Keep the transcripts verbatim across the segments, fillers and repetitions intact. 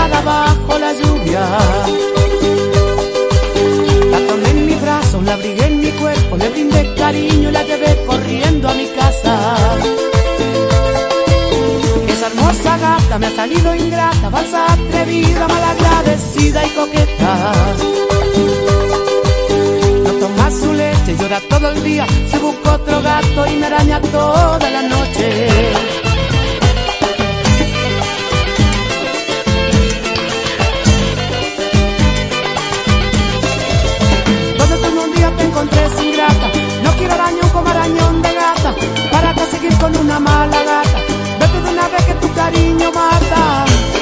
mojada bajo la lluvia. La tomé en mis brazos, la abrigué en mi cuerpo, le brindé cariño y la llevé corriendo a mi casa. Esa hermosa gata me ha salido ingrata, falsa, atrevida, malagradecida y coqueta. No toma su leche, llora todo el día, se busca otro gato y me araña toda la noche. Te encontré sin grata, no quiero arañón como arañón de gata, para que seguir con una mala gata, vete de una vez que tu cariño mata.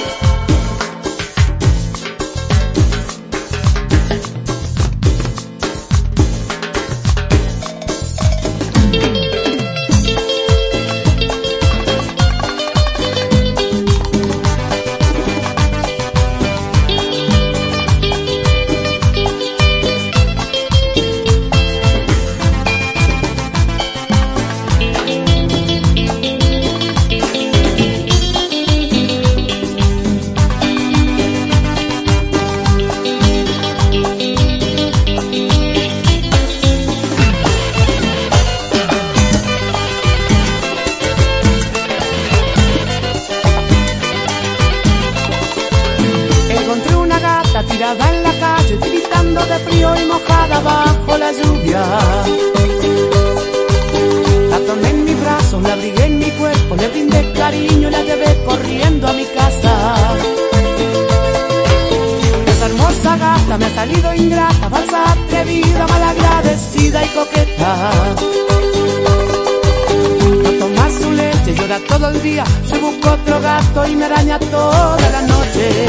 Tirada en la calle, gritando de frío y mojada bajo la lluvia. La tomé en mis brazos, la abrigué en mi cuerpo, le brindé cariño y la llevé corriendo a mi casa. Esa hermosa gata me ha salido ingrata, falsa, atrevida, malagradecida y coqueta. No toma su leche, llora todo el día, se busca otro gato y me araña toda la noche.